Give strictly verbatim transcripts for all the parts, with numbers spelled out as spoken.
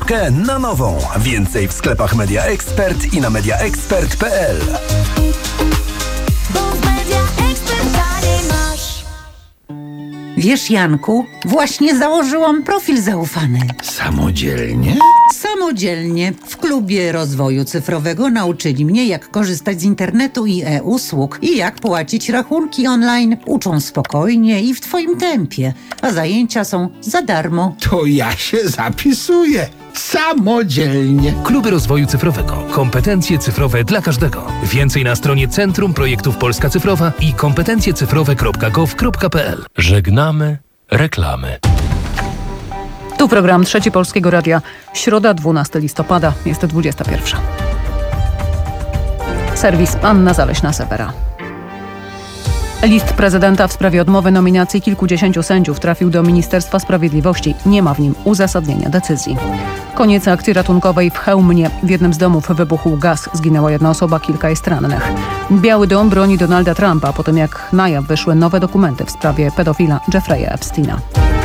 czapkę na nową. Więcej w sklepach Media Expert i na media expert kropka p l. Wiesz, Janku, właśnie założyłam profil zaufany. Samodzielnie? Samodzielnie. W klubie rozwoju cyfrowego nauczyli mnie, jak korzystać z internetu i e-usług i jak płacić rachunki online. Uczą spokojnie i w twoim tempie, a zajęcia są za darmo. To ja się zapisuję. Samodzielnie. Kluby rozwoju cyfrowego. Kompetencje cyfrowe dla każdego. Więcej na stronie Centrum Projektów Polska Cyfrowa i kompetencje cyfrowe kropka gov kropka p l. Żegnamy reklamy. Tu program Trzeci Polskiego Radia. Środa, dwunastego listopada, jest dwudziesta pierwsza. Serwis Anna Zaleśna-Sewera. List prezydenta w sprawie odmowy nominacji kilkudziesięciu sędziów trafił do Ministerstwa Sprawiedliwości. Nie ma w nim uzasadnienia decyzji. Koniec akcji ratunkowej w Chełmnie. W jednym z domów wybuchł gaz. Zginęła jedna osoba, kilka jest rannych. Biały Dom broni Donalda Trumpa po tym, jak na jaw wyszły nowe dokumenty w sprawie pedofila Jeffrey'a Epsteina.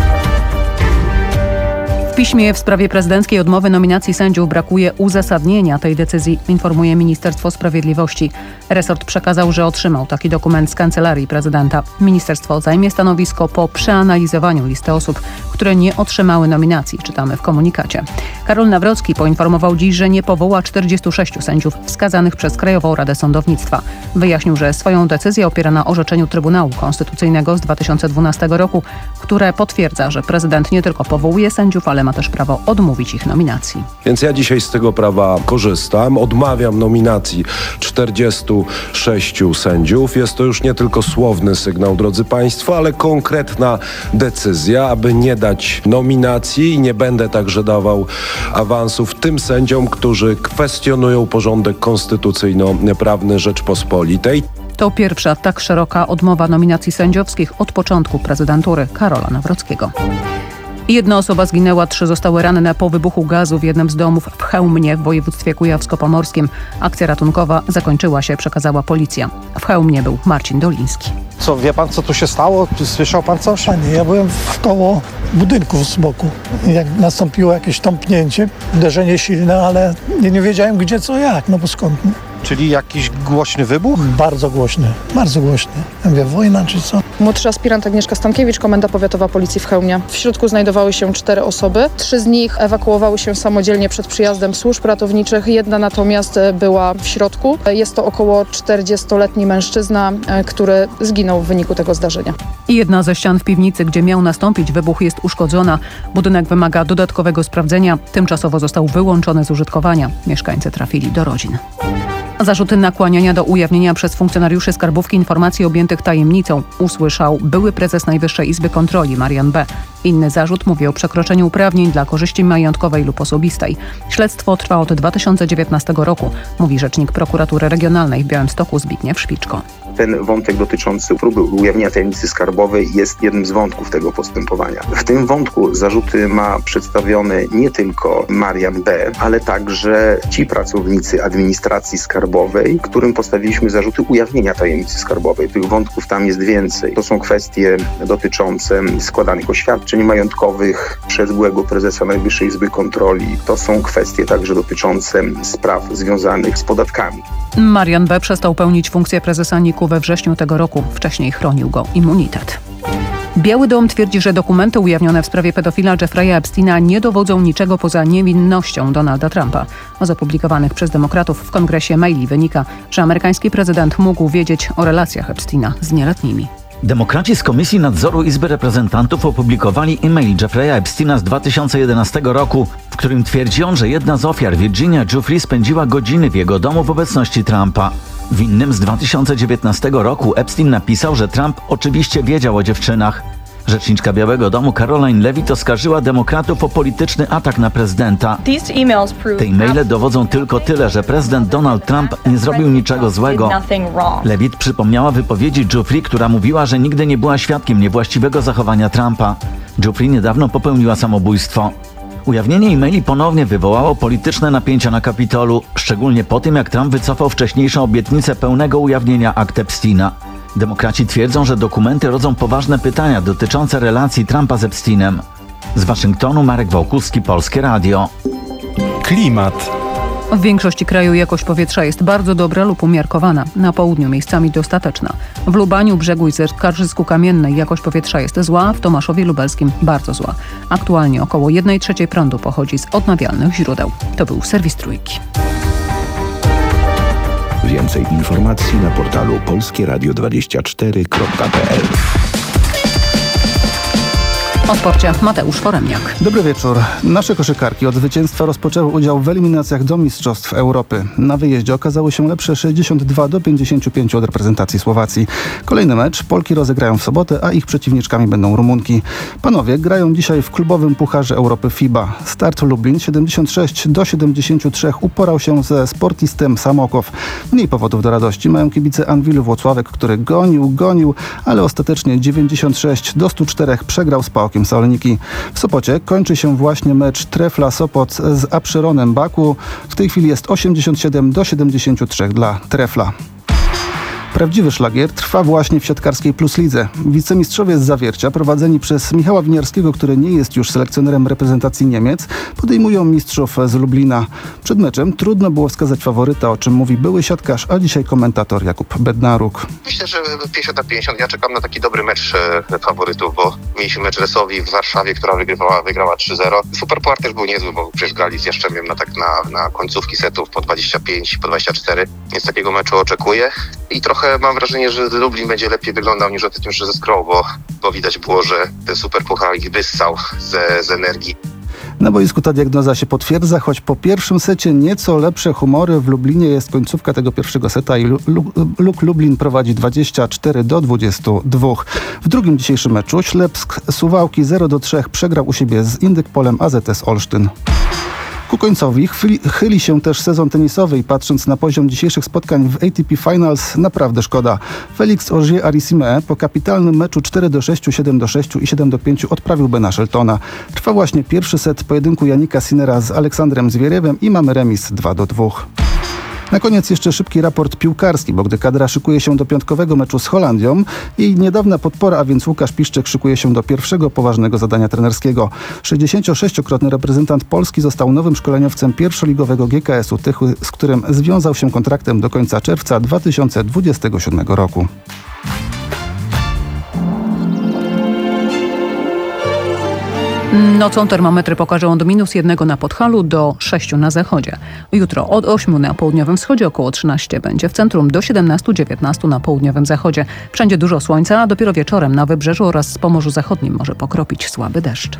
W piśmie w sprawie prezydenckiej odmowy nominacji sędziów brakuje uzasadnienia tej decyzji, informuje Ministerstwo Sprawiedliwości. Resort przekazał, że otrzymał taki dokument z Kancelarii Prezydenta. Ministerstwo zajmie stanowisko po przeanalizowaniu listy osób, które nie otrzymały nominacji, czytamy w komunikacie. Karol Nawrocki poinformował dziś, że nie powoła czterdziestu sześciu sędziów wskazanych przez Krajową Radę Sądownictwa. Wyjaśnił, że swoją decyzję opiera na orzeczeniu Trybunału Konstytucyjnego z dwa tysiące dwunastego roku, które potwierdza, że prezydent nie tylko powołuje sędziów, ale ma też prawo odmówić ich nominacji. Więc ja dzisiaj z tego prawa korzystam. Odmawiam nominacji czterdziestu sześciu sędziów. Jest to już nie tylko słowny sygnał, drodzy Państwo, ale konkretna decyzja, aby nie dać nominacji i nie będę także dawał awansów tym sędziom, którzy kwestionują porządek konstytucyjno-prawny Rzeczpospolitej. To pierwsza tak szeroka odmowa nominacji sędziowskich od początku prezydentury Karola Nawrockiego. Jedna osoba zginęła, trzy zostały ranne po wybuchu gazu w jednym z domów w Chełmnie w województwie kujawsko-pomorskim. Akcja ratunkowa zakończyła się, przekazała policja. W Chełmnie był Marcin Doliński. Co, wie pan, co tu się stało? Słyszał pan coś? Panie, ja byłem w koło budynku z boku. Jak nastąpiło jakieś tąpnięcie, uderzenie silne, ale nie, nie wiedziałem gdzie, co, jak, no bo skąd? Czyli jakiś głośny wybuch? Bardzo głośny, bardzo głośny. Ja mówię, wojna czy co? Młodszy aspirant Agnieszka Stankiewicz, Komenda Powiatowa Policji w Chełmie. W środku znajdowały się cztery osoby. Trzy z nich ewakuowały się samodzielnie przed przyjazdem służb ratowniczych. Jedna natomiast była w środku. Jest to około czterdziestoletni mężczyzna, który zginął w wyniku tego zdarzenia. Jedna ze ścian w piwnicy, gdzie miał nastąpić wybuch, jest uszkodzona. Budynek wymaga dodatkowego sprawdzenia. Tymczasowo został wyłączony z użytkowania. Mieszkańcy trafili do rodzin. Zarzuty nakłaniania do ujawnienia przez funkcjonariuszy skarbówki informacji objętych tajemnicą usłyszał były prezes Najwyższej Izby Kontroli Marian B. Inny zarzut mówi o przekroczeniu uprawnień dla korzyści majątkowej lub osobistej. Śledztwo trwa od dwa tysiące dziewiętnastego roku, mówi rzecznik prokuratury regionalnej w Białymstoku Zbigniew Szpiczko. Ten wątek dotyczący próby ujawnienia tajemnicy skarbowej jest jednym z wątków tego postępowania. W tym wątku zarzuty ma przedstawione nie tylko Marian B., ale także ci pracownicy administracji skarbowej, którym postawiliśmy zarzuty ujawnienia tajemnicy skarbowej. Tych wątków tam jest więcej. To są kwestie dotyczące składanych oświadczeń majątkowych przez byłego prezesa Najwyższej Izby Kontroli. To są kwestie także dotyczące spraw związanych z podatkami. Marian B. przestał pełnić funkcję prezesa N I K-u we wrześniu tego roku. Wcześniej chronił go immunitet. Biały Dom twierdzi, że dokumenty ujawnione w sprawie pedofila Jeffrey'a Epsteina nie dowodzą niczego poza niewinnością Donalda Trumpa. Z opublikowanych przez demokratów w kongresie maili wynika, że amerykański prezydent mógł wiedzieć o relacjach Epsteina z nieletnimi. Demokraci z Komisji Nadzoru Izby Reprezentantów opublikowali e-mail Jeffrey'a Epsteina z dwa tysiące jedenastego roku, w którym twierdzi on, że jedna z ofiar, Virginia Giuffre, spędziła godziny w jego domu w obecności Trumpa. W innym z dwa tysiące dziewiętnastego roku Epstein napisał, że Trump oczywiście wiedział o dziewczynach. Rzeczniczka Białego Domu Caroline Levitt oskarżyła demokratów o polityczny atak na prezydenta. Te e-maile dowodzą tylko tyle, że prezydent Donald Trump nie zrobił niczego złego. Levitt przypomniała wypowiedzi Giuffre, która mówiła, że nigdy nie była świadkiem niewłaściwego zachowania Trumpa. Giuffre niedawno popełniła samobójstwo. Ujawnienie e-maili ponownie wywołało polityczne napięcia na Kapitolu, szczególnie po tym, jak Trump wycofał wcześniejszą obietnicę pełnego ujawnienia akt Epsteina. Demokraci twierdzą, że dokumenty rodzą poważne pytania dotyczące relacji Trumpa z Epsteinem. Z Waszyngtonu Marek Wałkuski, Polskie Radio. Klimat. W większości kraju jakość powietrza jest bardzo dobra lub umiarkowana. Na południu miejscami dostateczna. W Lubaniu, Brzegu i Skarżysku-Kamiennej jakość powietrza jest zła, w Tomaszowie Lubelskim bardzo zła. Aktualnie około jednej trzeciej prądu pochodzi z odnawialnych źródeł. To był serwis Trójki. Więcej informacji na portalu polskie radio dwadzieścia cztery kropka p l. O sporcie Mateusz Foremniak. Dobry wieczór. Nasze koszykarki od zwycięstwa rozpoczęły udział w eliminacjach do Mistrzostw Europy. Na wyjeździe okazały się lepsze sześćdziesiąt dwa do pięćdziesięciu pięciu od reprezentacji Słowacji. Kolejny mecz Polki rozegrają w sobotę, a ich przeciwniczkami będą Rumunki. Panowie grają dzisiaj w klubowym Pucharze Europy F I B A. Start Lublin siedemdziesiąt sześć do siedemdziesięciu trzech uporał się ze Sportistem Samokow. Mniej powodów do radości mają kibice Anwilu Włocławek, który gonił, gonił, ale ostatecznie dziewięćdziesiąt sześć do stu czterech przegrał z Pałkiem Saloniki. W Sopocie kończy się właśnie mecz Trefla Sopot z Apszeronem Baku. W tej chwili jest osiemdziesiąt siedem do siedemdziesięciu trzech dla Trefla. Prawdziwy szlagier trwa właśnie w siatkarskiej Plus Lidze. Wicemistrzowie z Zawiercia, prowadzeni przez Michała Winiarskiego, który nie jest już selekcjonerem reprezentacji Niemiec, podejmują mistrzów z Lublina. Przed meczem trudno było wskazać faworyta, o czym mówi były siatkarz, a dzisiaj komentator Jakub Bednaruk. Myślę, że pięćdziesiąt na pięćdziesiąt. Ja czekam na taki dobry mecz e, faworytów, bo mieliśmy mecz Resowi w Warszawie, która wygrywała, wygrała trzy zero. Superpuchar też był niezły, bo przecież grali z Jaszczemiem na, tak na, na końcówki setów po dwadzieścia pięć, po dwadzieścia cztery. Więc takiego meczu oczekuję i trochę mam wrażenie, że Lublin będzie lepiej wyglądał niż ostatnio ze Skrą, bo, bo widać było, że ten Superpuchar ich wyssał ze, z energii. Na boisku ta diagnoza się potwierdza, choć po pierwszym secie nieco lepsze humory. W Lublinie jest końcówka tego pierwszego seta i Luk Lublin prowadzi dwadzieścia cztery do dwudziestu dwóch. W drugim dzisiejszym meczu Ślepsk Suwałki zero do trzech przegrał u siebie z Indykpolem A Z S Olsztyn. Ku końcowi chyli, chyli się też sezon tenisowy i patrząc na poziom dzisiejszych spotkań w A T P Finals naprawdę szkoda. Felix Auger-Aliassime po kapitalnym meczu cztery do sześciu, siedem do sześciu i siedem do pięciu odprawił Bena Sheltona. Trwa właśnie pierwszy set pojedynku Janika Sinnera z Aleksandrem Zwieriewem i mamy remis dwa do dwóch. Na koniec jeszcze szybki raport piłkarski, bo gdy kadra szykuje się do piątkowego meczu z Holandią, jej niedawna podpora, a więc Łukasz Piszczek, szykuje się do pierwszego poważnego zadania trenerskiego. sześćdziesięciosześciokrotny reprezentant Polski został nowym szkoleniowcem pierwszoligowego G K S-u Tychy, z którym związał się kontraktem do końca czerwca dwa tysiące dwudziestego siódmego roku. Nocą termometry pokażą od minus jednego na Podhalu do sześciu na zachodzie. Jutro od ośmiu na południowym wschodzie, około trzynaście będzie w centrum, do siedemnastu dziewiętnastu na południowym zachodzie. Wszędzie dużo słońca, a dopiero wieczorem na wybrzeżu oraz z Pomorzu Zachodnim może pokropić słaby deszcz.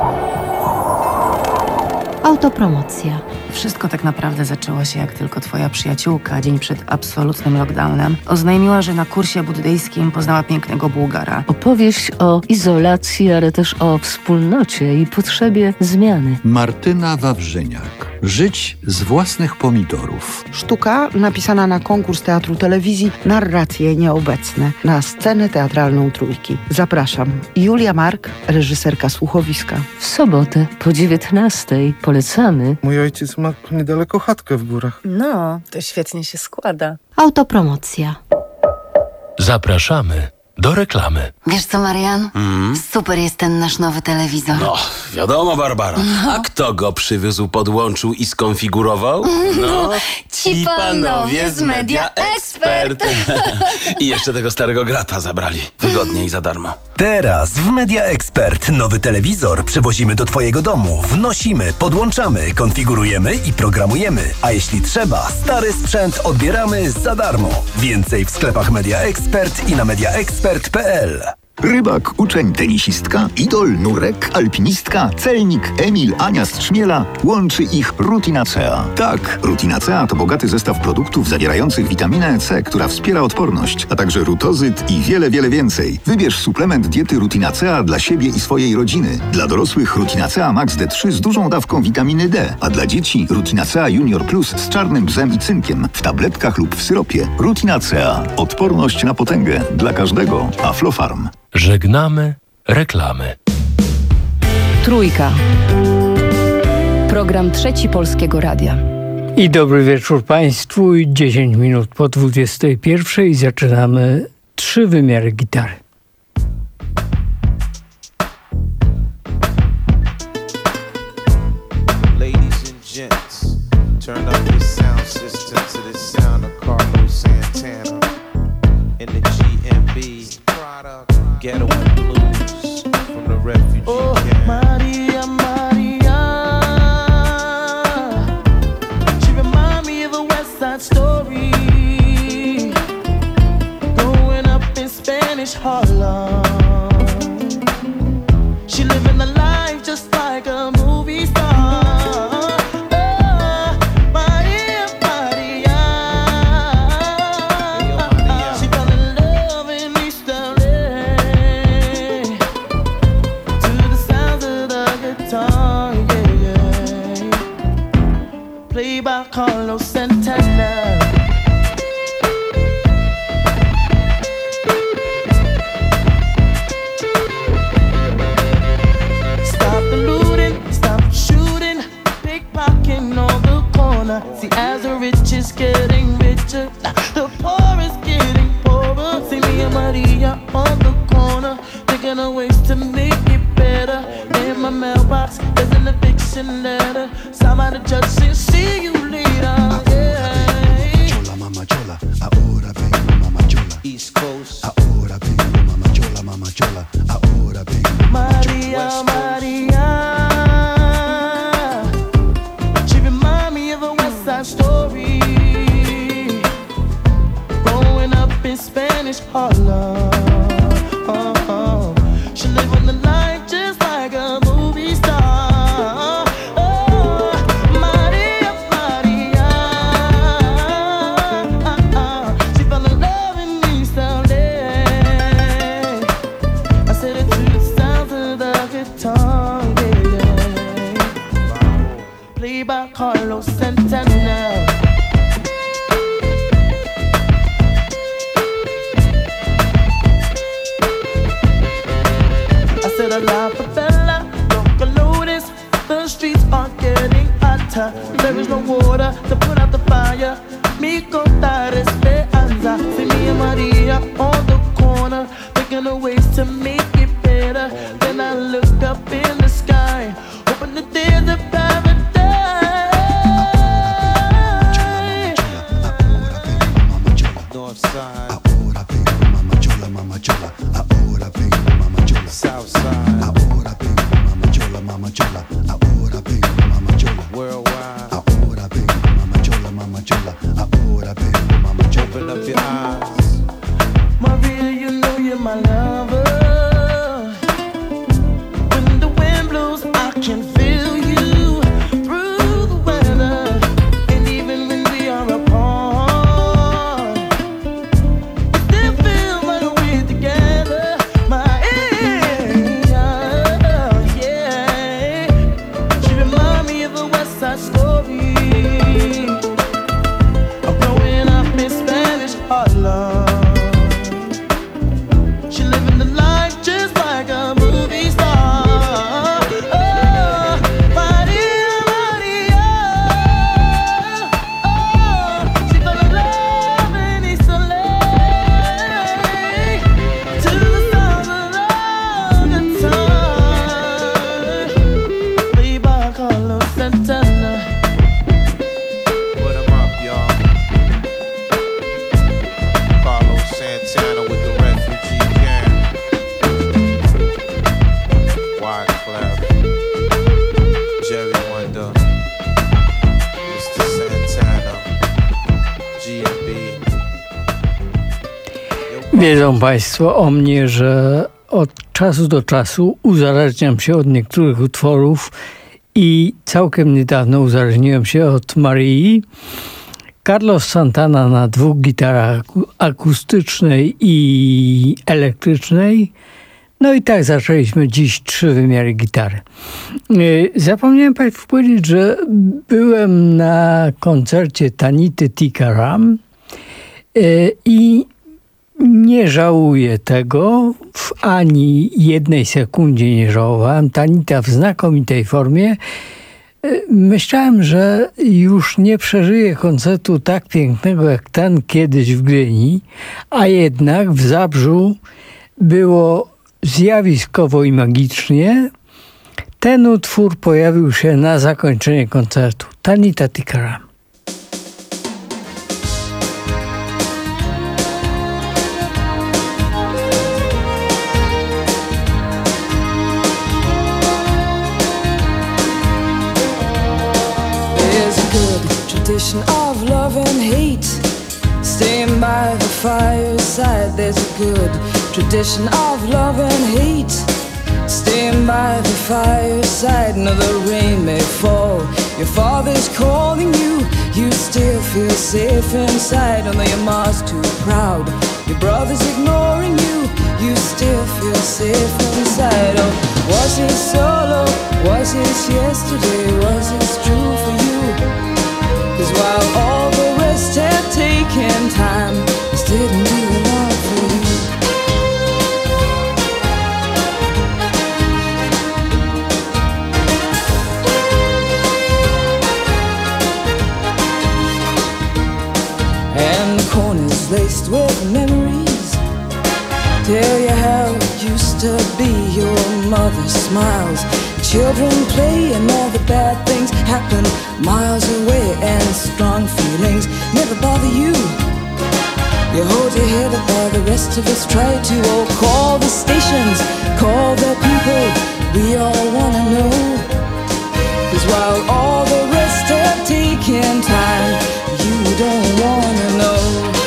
Autopromocja. Wszystko tak naprawdę zaczęło się, jak tylko twoja przyjaciółka dzień przed absolutnym lockdownem oznajmiła, że na kursie buddyjskim poznała pięknego Bułgara. Opowieść o izolacji, ale też o wspólnocie i potrzebie zmiany. Martyna Wawrzyniak. Żyć z własnych pomidorów. Sztuka napisana na konkurs Teatru Telewizji, narracje nieobecne na scenę teatralną Trójki. Zapraszam. Julia Mark, reżyserka słuchowiska. W sobotę po dziewiętnastej polecamy. Mój ojciec ma niedaleko chatkę w górach. No, to świetnie się składa. Autopromocja. Zapraszamy do reklamy. Wiesz co, Marian? Mm. Super jest ten nasz nowy telewizor. No, wiadomo, Barbara. No. A kto go przywiózł, podłączył i skonfigurował? No, ci panowie z Media Expert. I jeszcze tego starego grata zabrali. Wygodnie i za darmo. Teraz w Media Expert nowy telewizor przywozimy do twojego domu. Wnosimy, podłączamy, konfigurujemy i programujemy. A jeśli trzeba, stary sprzęt odbieramy za darmo. Więcej w sklepach Media Expert i na media expert kropka p l. Rybak, uczeń, tenisistka, idol, nurek, alpinistka, celnik, Emil, Ania z Trzmiela. Łączy ich Rutinacea. Tak, Rutinacea to bogaty zestaw produktów zawierających witaminę C, która wspiera odporność, a także rutozyt i wiele, wiele więcej. Wybierz suplement diety Rutinacea dla siebie i swojej rodziny. Dla dorosłych Rutinacea Max D trzy z dużą dawką witaminy D, a dla dzieci Rutinacea Junior Plus z czarnym bzem i cynkiem w tabletkach lub w syropie. Rutinacea. Odporność na potęgę dla każdego. Aflofarm. Żegnamy reklamy. Trójka. Program Trzeci Polskiego Radia. I dobry wieczór Państwu. dziesięć minut po dwudziestej pierwszej zaczynamy trzy wymiary gitary. gents, turn up your sound system to the sound of Carlos Santana in the G M B Ghetto and Blues from the refugee oh, camp. Maria, Maria, she remind me of a West Side Story, growing up in Spanish Harlem. She living the life just like a movie star. Oh, Maria, Maria, she fell in love in East L A to the sounds of the guitar, yeah, yeah. Played by Carlos Santana. See, as the rich is getting richer, the poor is getting poorer. See me and Maria on the corner, thinking of ways to make it better. In my mailbox, there's an eviction letter. Somebody judge said, see you later. Yeah. Chola, mama chola, ahora vengo, mama chola. East Coast, ahora vengo, mama chola, mama chola, ahora vengo, mama chola. Maria, Maria. Story, growing up in Spanish Harlem. Oh, oh. She living the life just like a movie star. Oh, Maria, Maria, she fell in love in East L A. I said it to the sounds of the guitar, yeah. Played by Carlos Santana. La favela, don't notice, the streets are getting hotter. There is no water to put out the fire. Mi contar esperanza. See me and Maria on the corner, thinking of ways to make it better. Then I look up in the sky, hoping that there's a paradise. North side, ahora vengo, mama chola, mama chola, ahora vengo, mama chola. South side, ahora vengo, mama chola, mama chola, ahora vengo, mama chola. Worldwide, ahora vengo, mama chola, mama chola, ahora vengo, mama chola. Open up your eyes, Maria, you know you're my lover. When the wind blows, I can feel you through the weather, and even when we are apart, it still feels like we're together. My yeah, she remind me of a West Side Story. I'm growing up in Spanish Harlem. She living the life just like a movie star. Oh, Maria, Maria, oh, she fell in love in East L A to the sound of the guitar. Played by Carlos Santana. put 'em up, y'all. Carlos Santana with the refugee camp. Wyclef, Jerry Wonder, mister Santana, G M B. Wiedzą Państwo o mnie, że od czasu do czasu uzależniam się od niektórych utworów i całkiem niedawno uzależniłem się od Marii. Carlos Santana na dwóch gitarach akustycznej i elektrycznej. No i tak zaczęliśmy dziś trzy wymiary gitary. Zapomniałem Państwu powiedzieć, że byłem na koncercie Tanity Tikaram i nie żałuję tego, w ani jednej sekundzie nie żałowałem. Tanita w znakomitej formie. Myślałem, że już nie przeżyję koncertu tak pięknego jak ten kiedyś w Gdyni, a jednak w Zabrzu było zjawiskowo i magicznie. Ten utwór pojawił się na zakończenie koncertu. Tanita Tikaram. Tradition of love and hate, staying by the fireside. There's a good tradition of love and hate, staying by the fireside. No, the rain may fall, your father's calling you, you still feel safe inside. Although your mom's too proud, your brother's ignoring you, you still feel safe inside. Oh, was it solo? Was it yesterday? Was it true for you? 'Cause while all the rest had taken time, this didn't do a lot for you. And the corners laced with memories tell you how it used to be. Your mother smiles, children play, and all the bad things happen miles away, and strong feelings never bother you. You hold your head up while the rest of us try to. Oh, call the stations, call the people, we all wanna know. 'Cause while all the rest have taken time, you don't wanna know.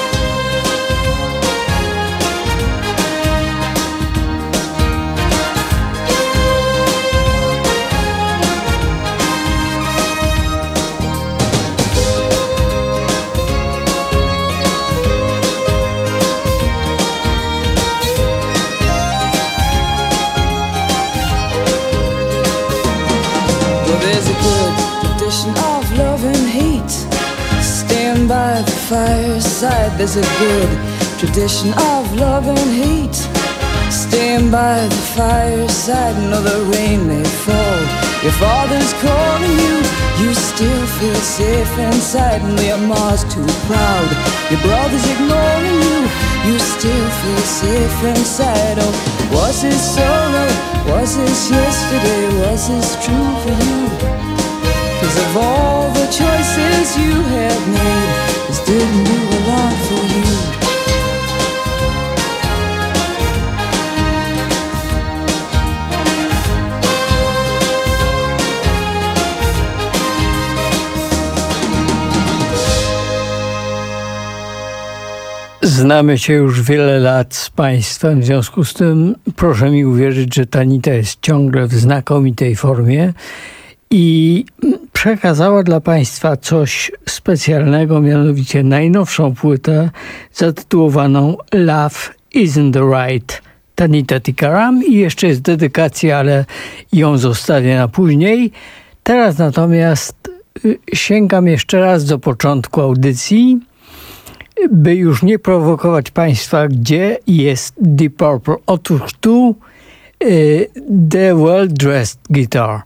Of love and hate, stand by the fireside. There's a good tradition of love and hate, stand by the fireside. No, the rain may fall, your father's calling you, you still feel safe inside. And your mom's too proud, your brother's ignoring you, you still feel safe inside. Oh, was this solo? Was this yesterday? Was this true for you? 'Cause of all the choices you have made, this didn't do a lot for you. Znamy się już wiele lat z Państwem, w związku z tym proszę mi uwierzyć, że Tanita jest ciągle w znakomitej formie i przekazała dla Państwa coś specjalnego, mianowicie najnowszą płytę zatytułowaną Love Isn't the Right. Tanita Tikaram i jeszcze jest dedykacja, ale ją zostawię na później. Teraz natomiast sięgam jeszcze raz do początku audycji, by już nie prowokować Państwa, gdzie jest Deep Purple. Otóż tu y, The Well Dressed Guitar.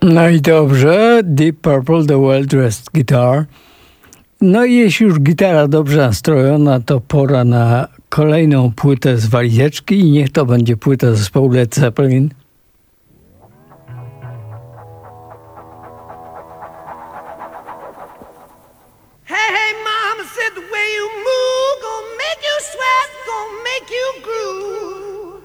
No i dobrze, Deep Purple, The Well-Dressed Guitar. No i jeśli już gitara dobrze nastrojona, to pora na kolejną płytę z walizeczki i niech to będzie płyta zespołu Led Zeppelin. Hey, hey, mama said the way you move gonna make you sweat, gonna make you groove.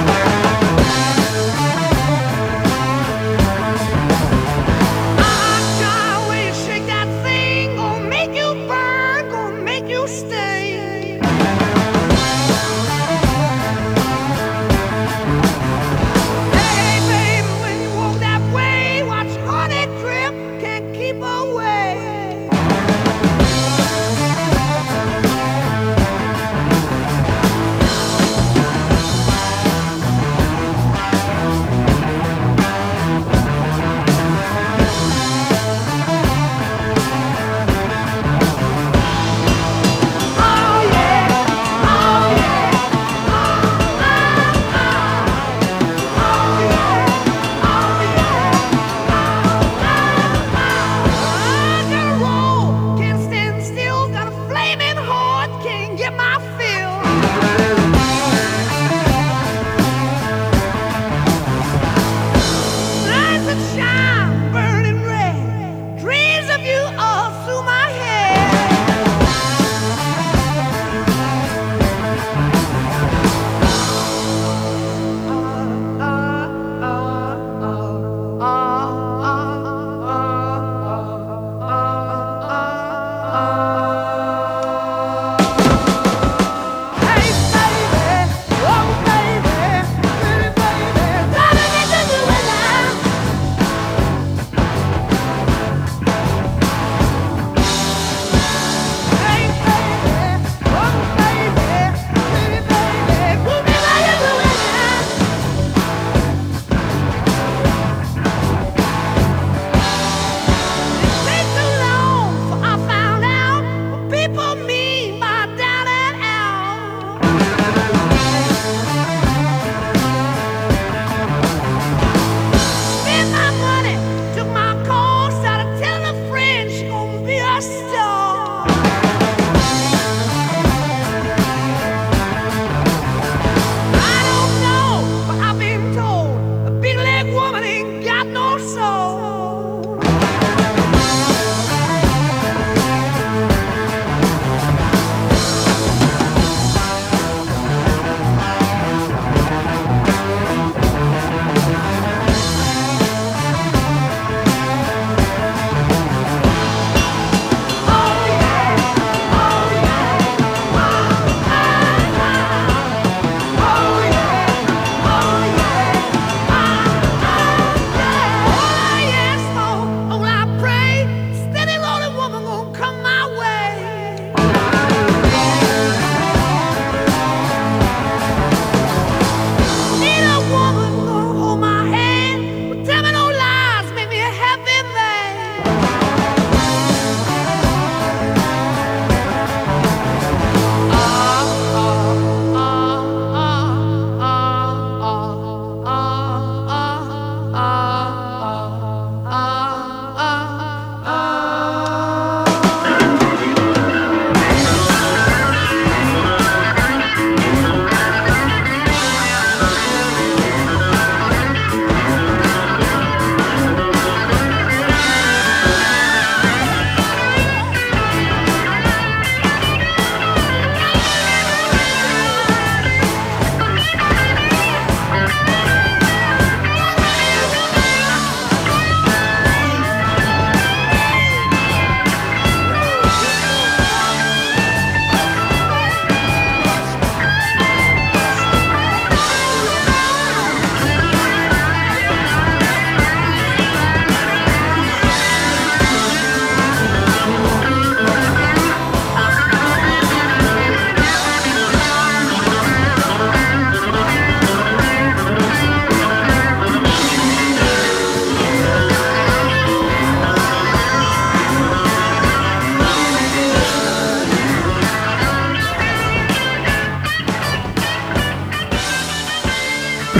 Ah, God, way you shake that thing, gonna make you burn, gonna make you stay. Hey,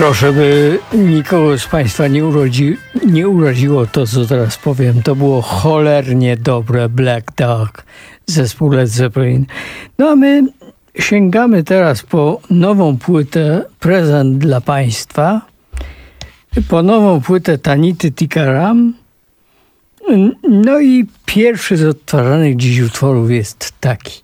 Proszę, by nikogo z Państwa nie, urodzi, nie uraziło to, co teraz powiem. To było cholernie dobre Black Dog, zespół Led Zeppelin. No a my sięgamy teraz po nową płytę, prezent dla Państwa, po nową płytę Tanity Tikaram. No i pierwszy z odtwarzanych dziś utworów jest taki.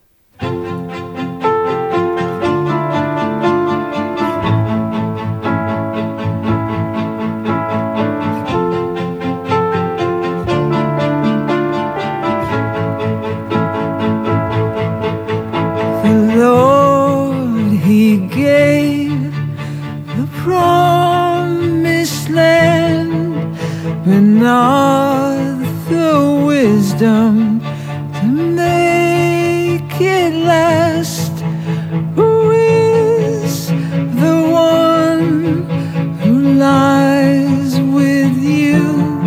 Lord, He gave the promised land, but not the wisdom to make it last. Who is the one who lies with you,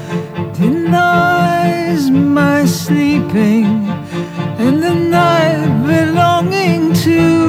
denies my sleeping and the night belonging to?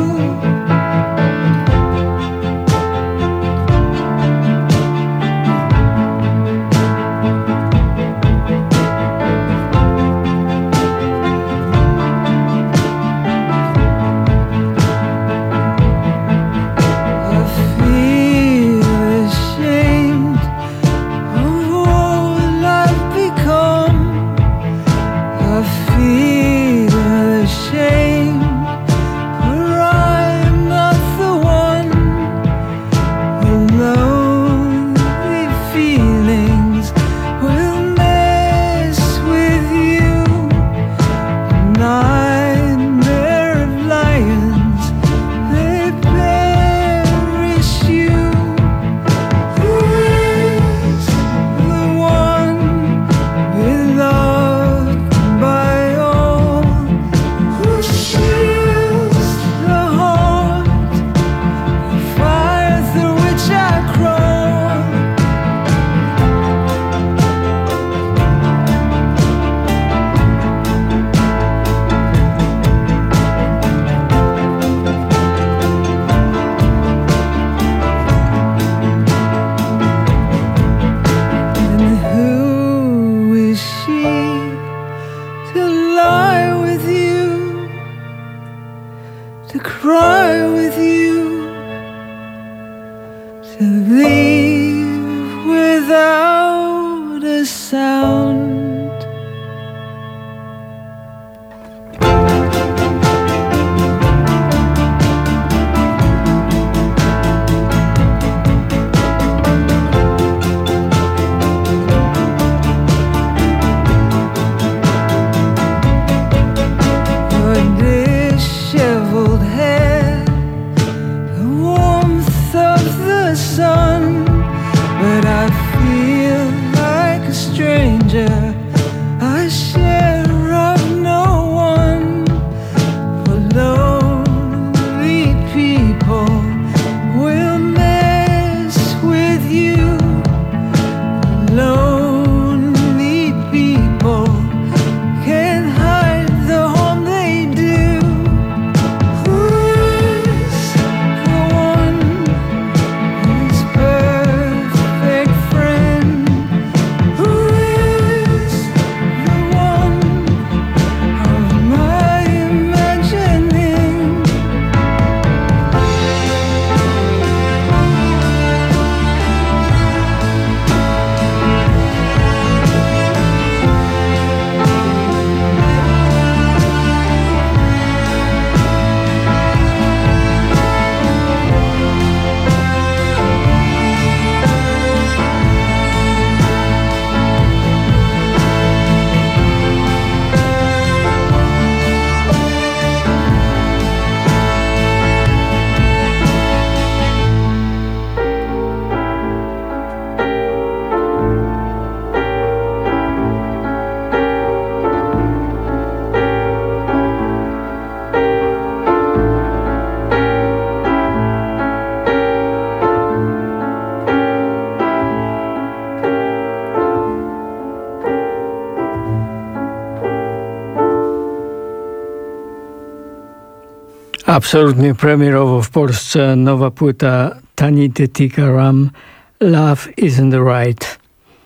Absolutnie premierowo w Polsce nowa płyta Tanita Tikaram, Love Isn't Right.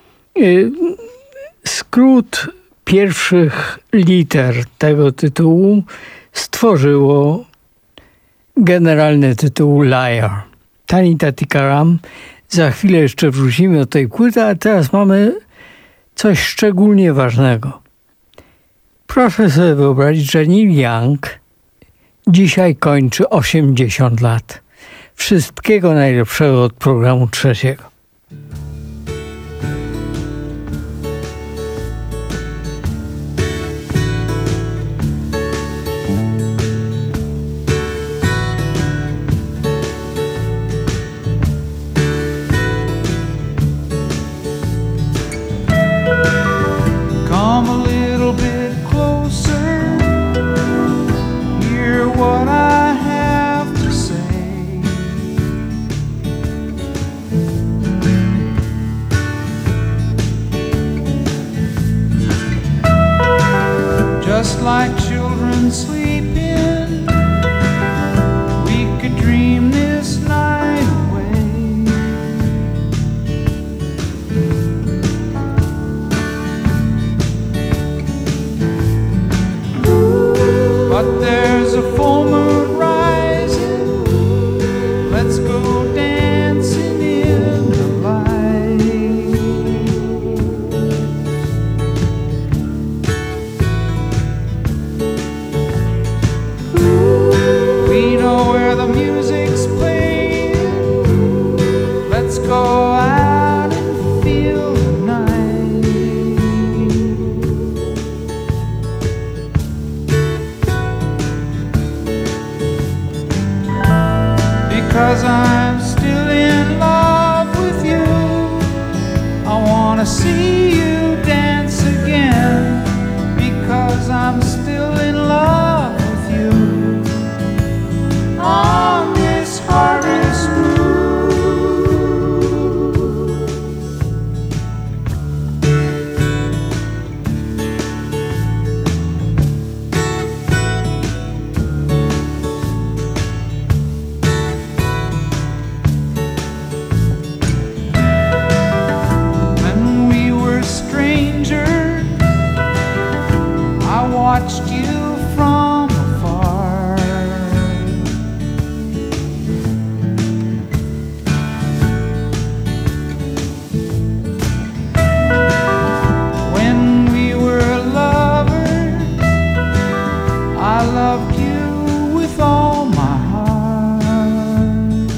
Skrót pierwszych liter tego tytułu stworzyło generalny tytuł Liar. Tanita Tikaram. Za chwilę jeszcze wrócimy do tej płyty, a teraz mamy coś szczególnie ważnego. Proszę sobie wyobrazić, że Neil Young dzisiaj kończy osiemdziesiąt lat. Wszystkiego najlepszego od programu trzeciego. Come a little bit closer, hear what I have to say. Just like children sleeping, we could dream this night away. But there's a full moon rising, let's go dancing in the light. We know where the music's playing, let's go out and feel the night. Because I'm still in love with you, I wanna see you dance again. Because I'm still in love with you, on this hardest route. When we were strangers, I watched you from afar. When we were lovers, I loved you with all my heart.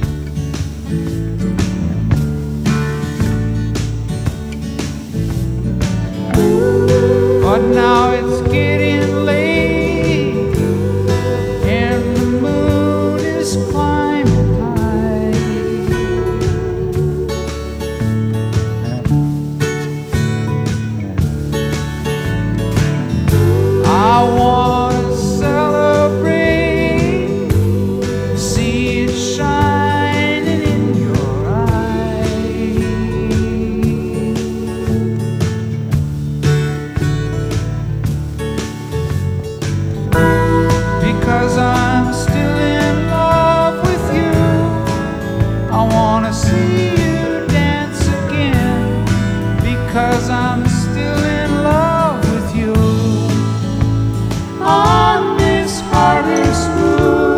But now it's getting late, and the moon is climbing high. I wanna celebrate, see it shining in your eyes. Because I'm still in love with you, I wanna see you dance again. Because I'm still in love with you, on this hardest route.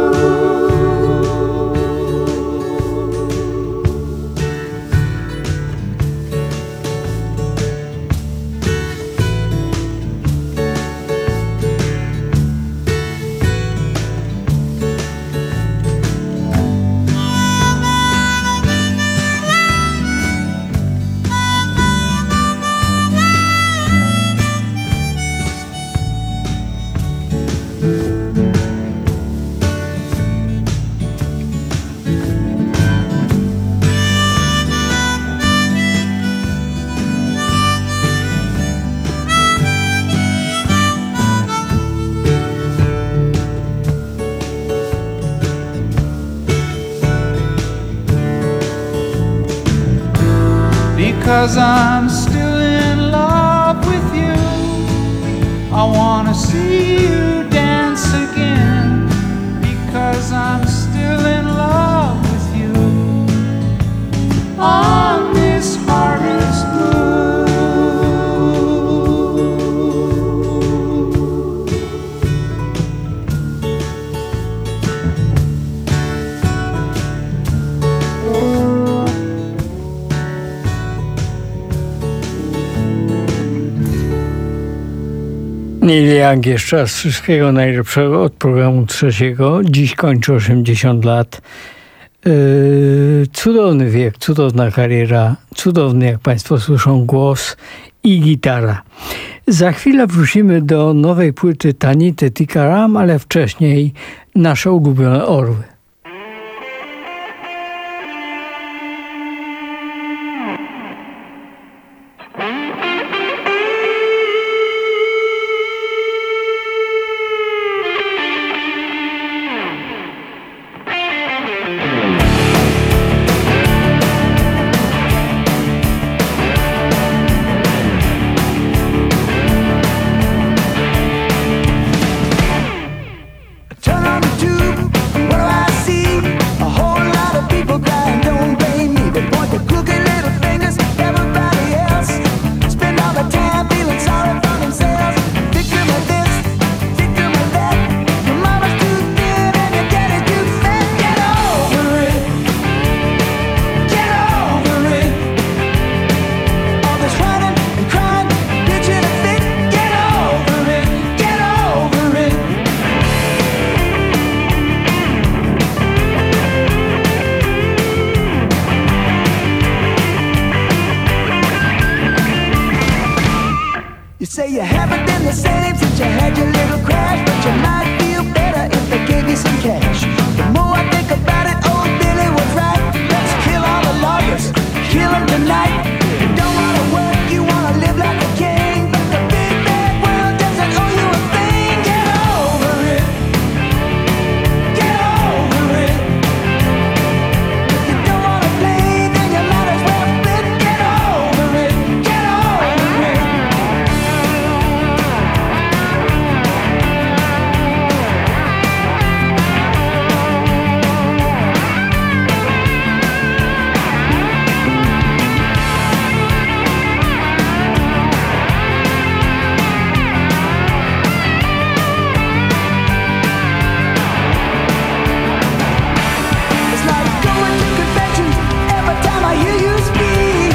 Because I'm still in love with you, I wanna see you dance again. Because I'm still in love with you, on this harvest moon. Neil Young, jeszcze raz wszystkiego najlepszego od programu trzeciego. Dziś kończy osiemdziesiąt lat. Yy, cudowny wiek, cudowna kariera, cudowny, jak Państwo słyszą, głos i gitara. Za chwilę wrócimy do nowej płyty Tanity Tikaram, ale wcześniej nasze ulubione orły. Turn on the tube, what do I see? A whole lot of people crying, don't blame me. They point their crooked little fingers at everybody else. Spend all the time feeling sorry for themselves. Victim of this, victim of that. Your mama's too thin and your daddy's too fat. Get over it, get over it. All this whining and crying, bitching and fit. Get over it, get over it. You say you haven't been the same since you had your little crash, but you might feel better if they gave you some cash. The more I think about it, old Billy was right. Let's kill all the lawyers, kill them tonight. You don't wanna work, you wanna live like a king, but the big bad world doesn't owe you a thing. Get over it, get over it. If you don't wanna play, then you might as well quit. Get over it, get over it. It's like going to conventions every time I hear you speak.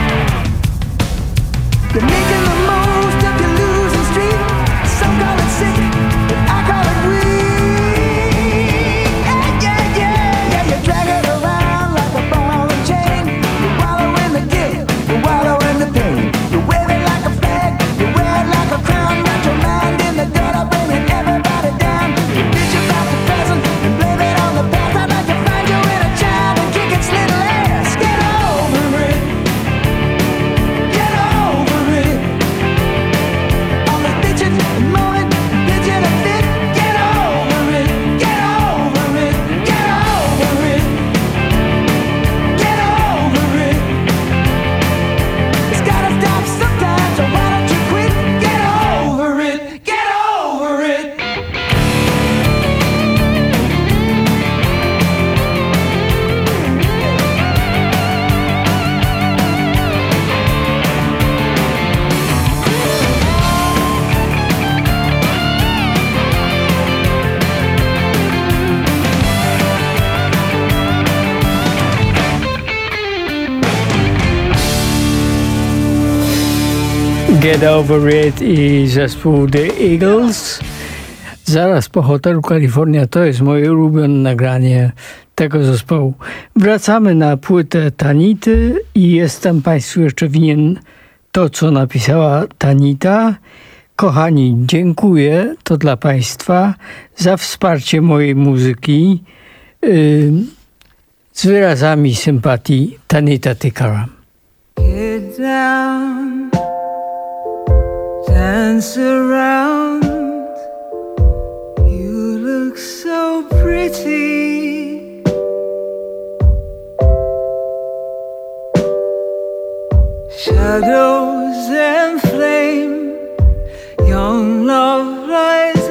You're making the most of your losing streak. Some call it sick, but I call it weak. Yeah, yeah, yeah, yeah. You drag it around like a ball on a chain. You wallow in the guilt, you wallow in the pain. You wave it like a flag, you wear it like a crown. Got your mind in the gutter, bringing everybody down. You bitch about the present and blame it on the past. I'd like to find you in a child and kick its little ass. Get over it, get over it. All the bitching and moaning, bitching and fit. Get over it, get over it, get over it, get over it. It's gotta stop sometimes, so why don't you quit? Get over it, get over it. Get Over It i zespół The Eagles. Zaraz po hotelu Kalifornia to jest moje ulubione nagranie tego zespołu. Wracamy na płytę Tanity i jestem Państwu jeszcze winien to, co napisała Tanita. Kochani, dziękuję, to dla Państwa, za wsparcie mojej muzyki yy, z wyrazami sympatii Tanita Tikaram. Get down, dance around. You look so pretty. Shadows and flame, young love lies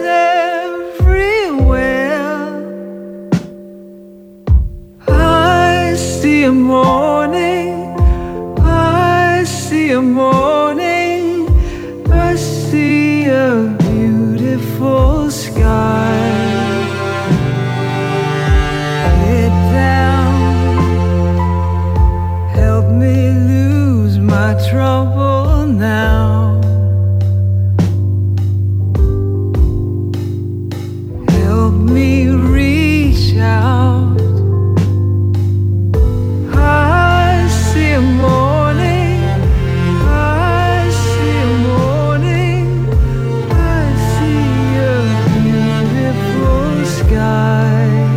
everywhere. I see a morning my trouble now. Help me reach out. I see a morning, I see a morning, I see a beautiful sky.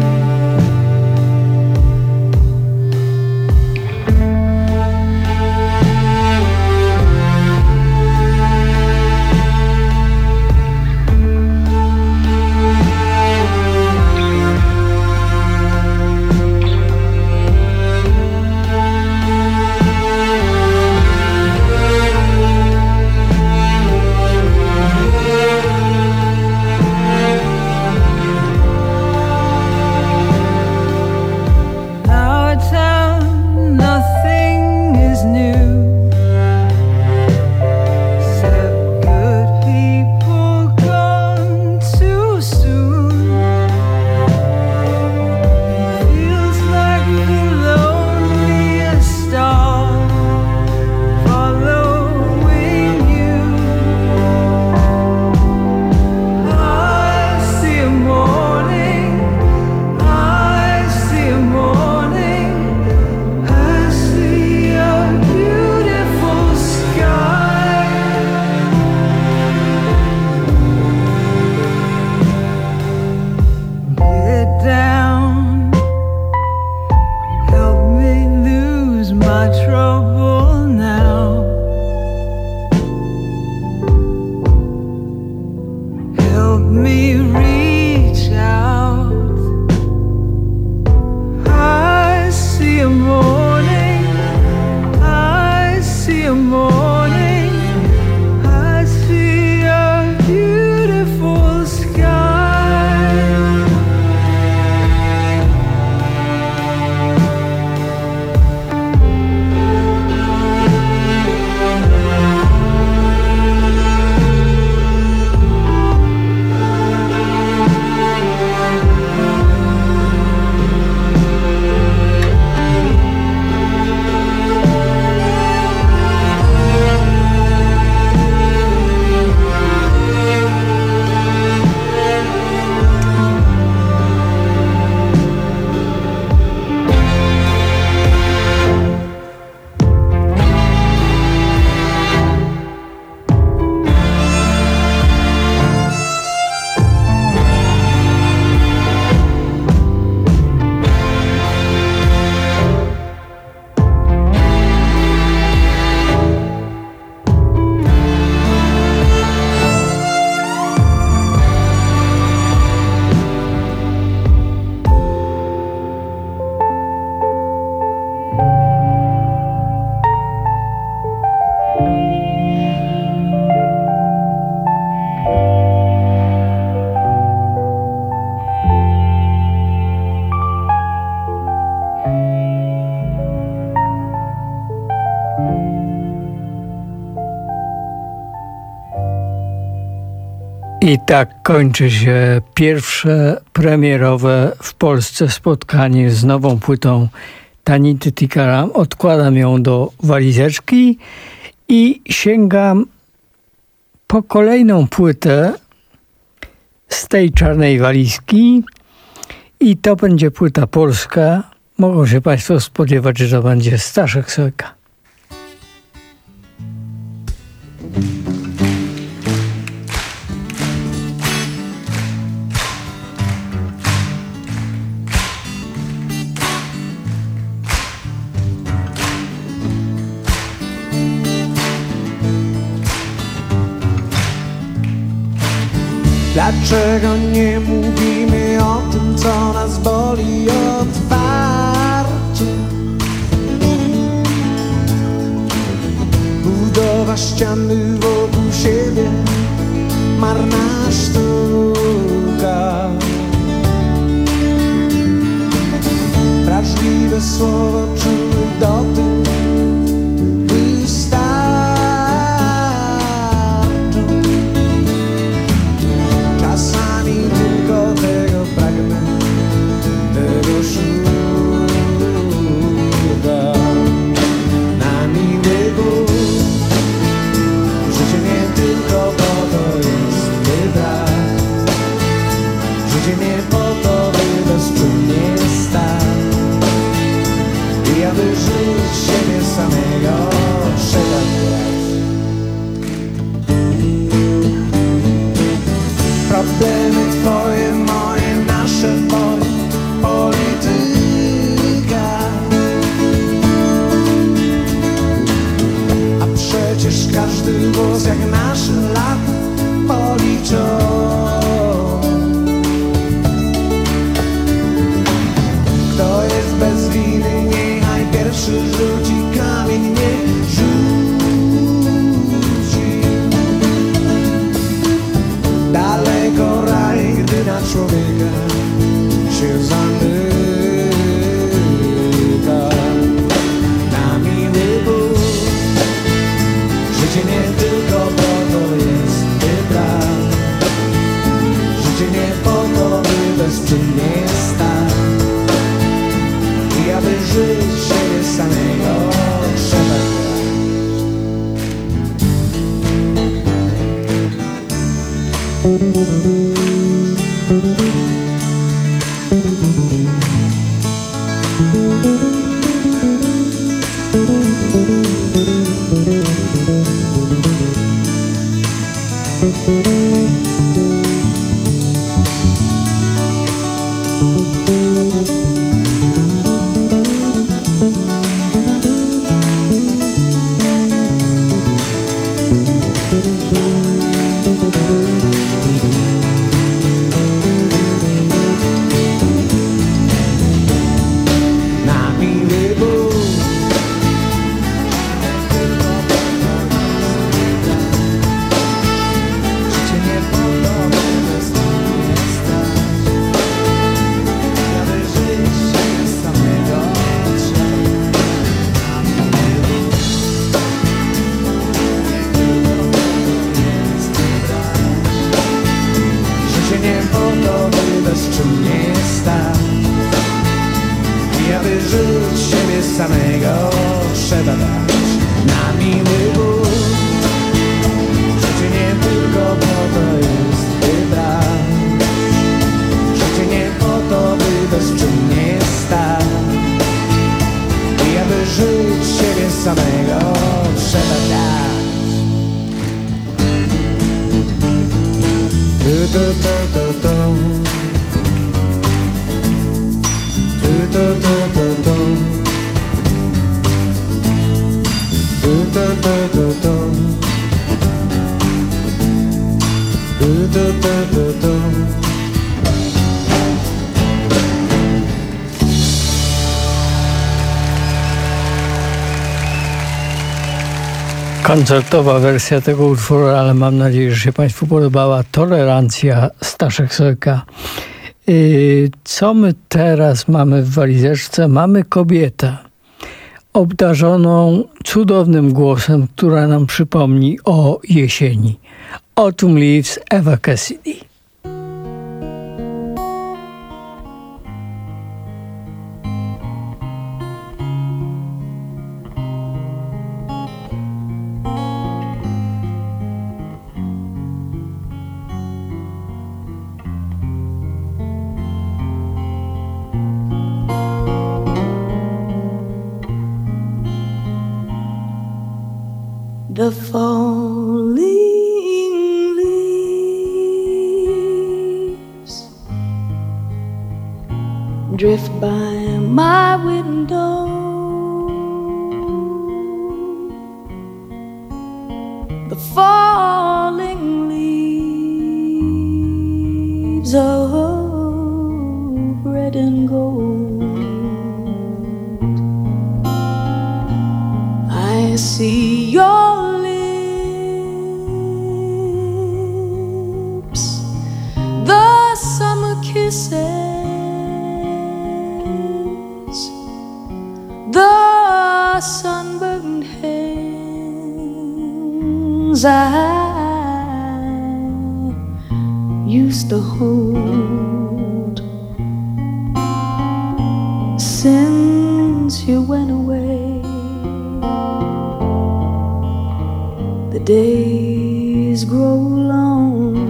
Our town, nothing is new, except good people gone too soon. It feels like the loneliest star following you. I see a morning, I see a morning, I see a beautiful sky. Get down, help me lose my trouble now. Help me reach out. I see a morning, I see a morning, I see a beautiful sky. I tak kończy się pierwsze premierowe w Polsce spotkanie z nową płytą Tanity Tikaram. Odkładam ją do walizeczki i sięgam po kolejną płytę z tej czarnej walizki. I to będzie płyta polska. Mogą się Państwo spodziewać, że to będzie Staszek Sojka. Dlaczego nie mówimy o tym, co nas boli otwarcie? Budowa ściany wokół siebie, marna sztuka. Wrażliwe słowo, czuły dotyk wystarczą. Czasami tylko tego pragnę, tego szukam. Na miły Bóg mnie rzucił. Daleko raj, gdy na człowieka się zamyka. Na miły Bóg, życie nie tylko po to jest wybrać. Życie nie po to, by bezczynnie stać. I aby żyć siebie samego trzeba grać. Koncertowa wersja tego utworu, ale mam nadzieję, że się Państwu podobała. Tolerancja, Staszek Sojka. Yy, co my teraz mamy w walizeczce? Mamy kobietę obdarzoną cudownym głosem, która nam przypomni o jesieni. Autumn Leaves, Eva Cassidy. The falling leaves drift by my window. The falling leaves of red and gold. I see your kisses, the sunburned hands I used to hold. Since you went away, the days grow long.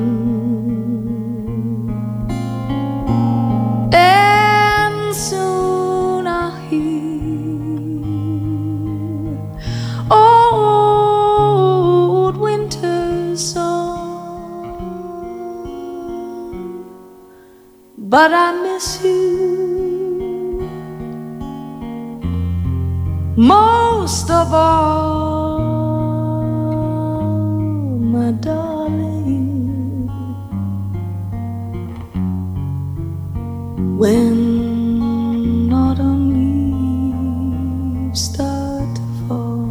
But I miss you most of all, my darling. When autumn leaves start to fall.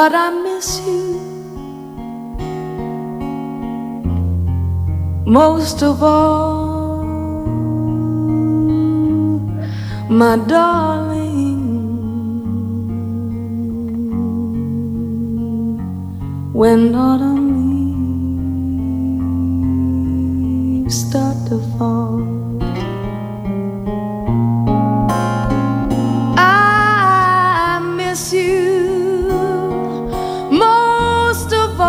Lord, I miss you most of all, my darling. When autumn leaves start to fall, I miss you most of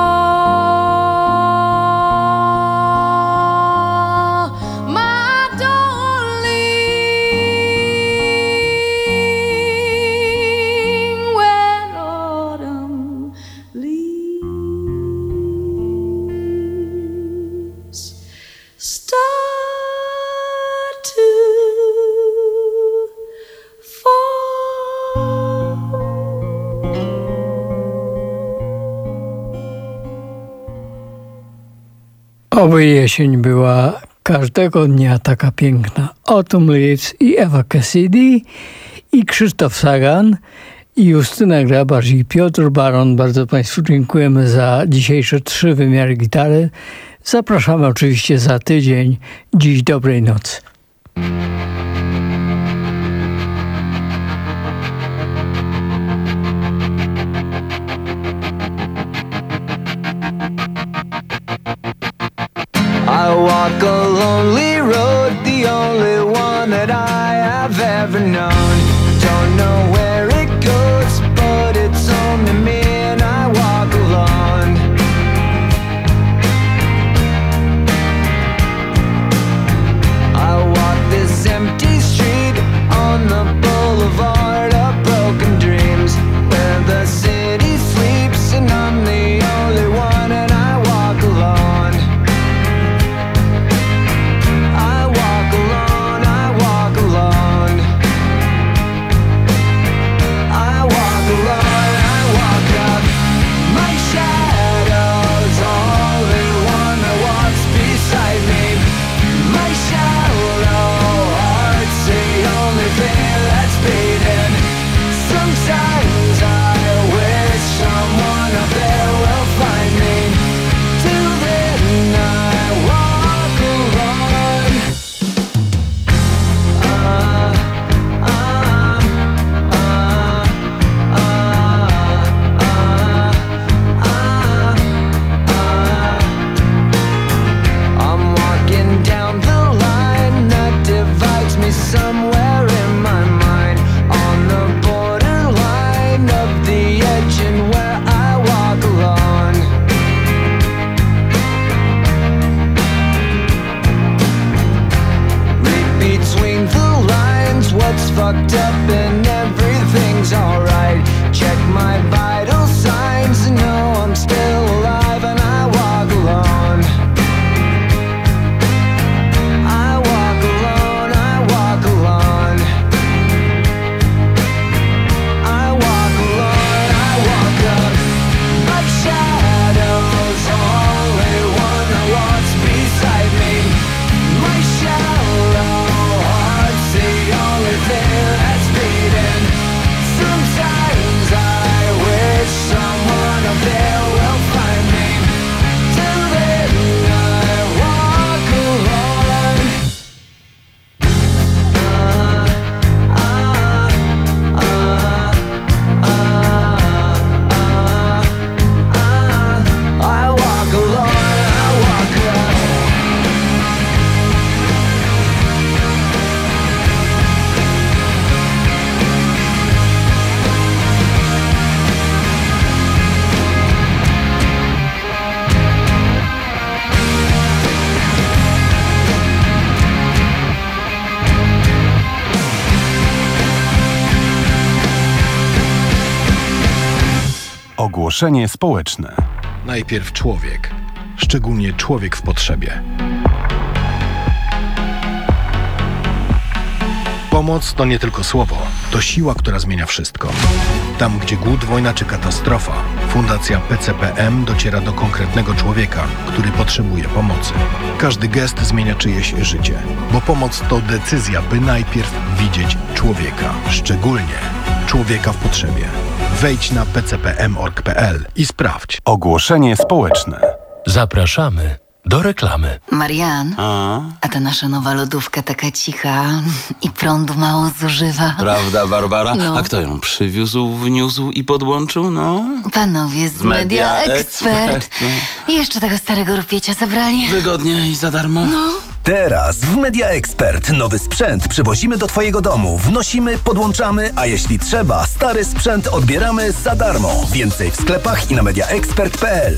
all, my darling. When autumn leaves start to Oby jesień była każdego dnia taka piękna. Autumn Leaves i Eva Cassidy, i Krzysztof Sagan, i Justyna Grabarz, i Piotr Baron. Bardzo Państwu dziękujemy za dzisiejsze trzy wymiary gitary. Zapraszamy oczywiście za tydzień. Dziś dobrej nocy. I walk a lonely road, the only one that I have ever known. Don't know where it goes, but it's home to me and I walk alone. I walk this empty street on the boulevard of broken dreams, where the city sleeps and I'm the only one and I walk alone. Fucked up and everything's alright. Check my vital signs and know I'm still alive and I walk alone. I walk alone, I walk alone. I walk alone, I walk up. My shadow's only one that walks beside me. My shallow heart's the only thing that's beating. Sometimes I wish someone up there will find me. Till then I walk alone. Uh, uh, uh, uh, uh, uh, I walk alone, I walk alone. Ogłoszenie społeczne. Najpierw człowiek, szczególnie człowiek w potrzebie. Pomoc to nie tylko słowo, to siła, która zmienia wszystko. Tam, gdzie głód, wojna czy katastrofa, Fundacja P C P M dociera do konkretnego człowieka, który potrzebuje pomocy. Każdy gest zmienia czyjeś życie, bo pomoc to decyzja, by najpierw widzieć człowieka, szczególnie człowieka w potrzebie. Wejdź na p c p m kropka org kropka p l i sprawdź. Ogłoszenie społeczne. Zapraszamy do reklamy. Marian, A? a ta nasza nowa lodówka taka cicha i prądu mało zużywa. Prawda, Barbara? No. A kto ją przywiózł, wniósł i podłączył? No. Panowie z Media Expert. I jeszcze tego starego rupiecia zabrali. Wygodnie i za darmo. No. Teraz w Media Expert nowy sprzęt przywozimy do twojego domu, wnosimy, podłączamy, a jeśli trzeba, stary sprzęt odbieramy za darmo. Więcej w sklepach i na mediaexpert kropka p l.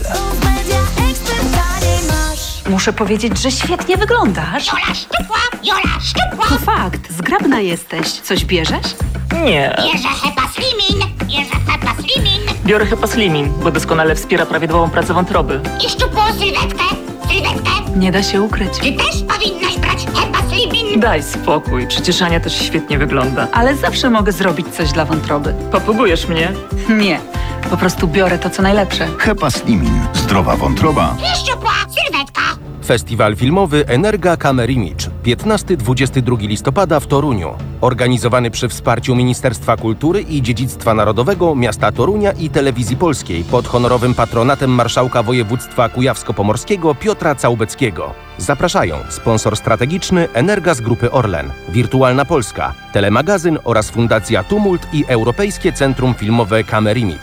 Muszę powiedzieć, że świetnie wyglądasz. Jola szczupła, Jola szczupła. To fakt, zgrabna jesteś. Coś bierzesz? Nie. Bierze Hepa Slimin, bierze Hepa Slimin. Biorę Hepa Slimin, bo doskonale wspiera prawidłową pracę wątroby. I szczupłą sylwetkę, sylwetkę. Nie da się ukryć. Ty też powinnaś brać Hepa Slimin. Daj spokój, przecież Ania też świetnie wygląda. Ale zawsze mogę zrobić coś dla wątroby. Popugujesz mnie? Nie, po prostu biorę to, co najlepsze. Hepa Slimin. Zdrowa wątroba. I szczupła sylwetka. Festiwal filmowy Energa Camera Image piętnastego do dwudziestego drugiego listopada w Toruniu. Organizowany przy wsparciu Ministerstwa Kultury i Dziedzictwa Narodowego, Miasta Torunia i Telewizji Polskiej pod honorowym patronatem Marszałka Województwa Kujawsko-Pomorskiego Piotra Całbeckiego. Zapraszają sponsor strategiczny Energa z Grupy Orlen, Wirtualna Polska, Telemagazyn oraz Fundacja Tumult i Europejskie Centrum Filmowe Camera Image.